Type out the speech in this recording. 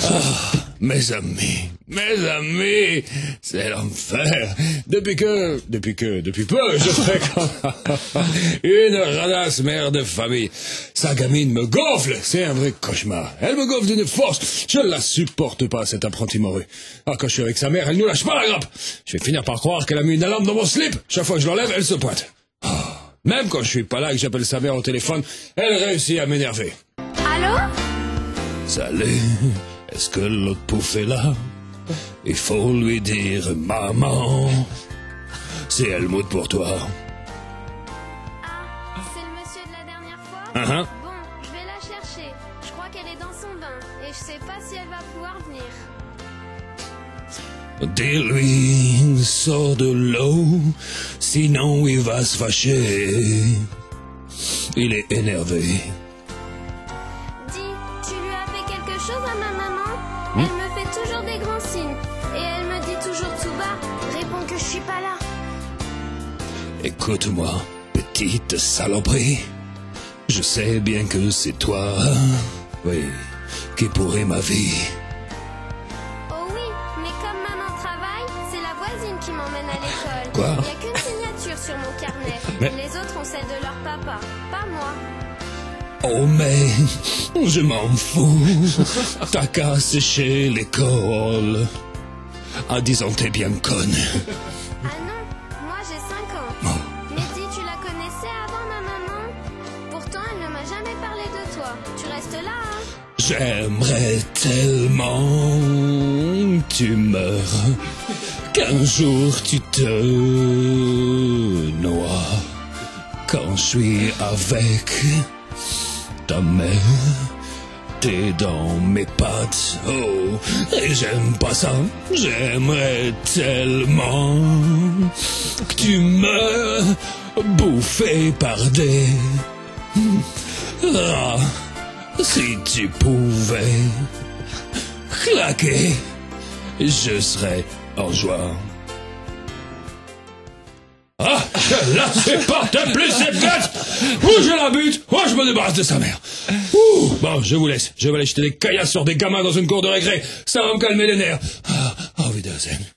Mes amis, c'est l'enfer. Depuis peu, je fréquente une radasse mère de famille. Sa gamine me gonfle, c'est un vrai cauchemar. Elle me gonfle d'une force, je la supporte pas, cette apprentie morue. Ah, quand je suis avec sa mère, elle nous lâche pas la grappe. Je vais finir par croire qu'elle a mis une alarme dans mon slip. Chaque fois que je l'enlève, elle se pointe. Même quand je suis pas là et que j'appelle sa mère au téléphone, elle réussit à m'énerver. Allô? Salut, est-ce que l'autre pouf est là? Il faut lui dire maman. C'est Helmut pour toi. Ah, c'est le monsieur de la dernière fois? Uh-huh. Bon, je vais la chercher. Je crois qu'elle est dans son bain et je sais pas si elle va pouvoir venir. Dis-lui, sors de l'eau, sinon il va se fâcher. Il est énervé. Dis, tu lui as fait quelque chose à ma maman? Elle me fait toujours des grands signes. Et elle me dit toujours tout bas, réponds que je suis pas là. Écoute-moi, petite saloperie. Je sais bien que c'est toi, oui, qui pourrit ma vie. Oh oui, mais comme maman travaille, c'est la voisine qui m'emmène à l'école. Quoi? Il n'y a qu'une signature sur mon carnet. Mais- Les autres ont celle de leur papa, pas moi. Oh mais, je m'en fous. T'as qu'à sécher l'école. En disant t'es bien conne. Ah non, moi j'ai 5 ans. Mais dis, tu la connaissais avant ma maman? Pourtant, elle ne m'a jamais parlé de toi. Tu restes là, hein? J'aimerais tellement que tu meurs, qu'un jour tu te noies. Quand je suis avec ta mère, t'es dans mes pattes, oh, et j'aime pas ça. J'aimerais tellement que tu meurs bouffé par des rats. Si tu pouvais claquer, je serais en joie. Ah, là, c'est pas de plus cette gosse. Ou je la bute, ou je me débarrasse de sa mère. Ouh, bon, je vous laisse. Je vais aller jeter des caillasses sur des gamins dans une cour de récré. Ça va me calmer les nerfs. Ah, auf Wiedersehen.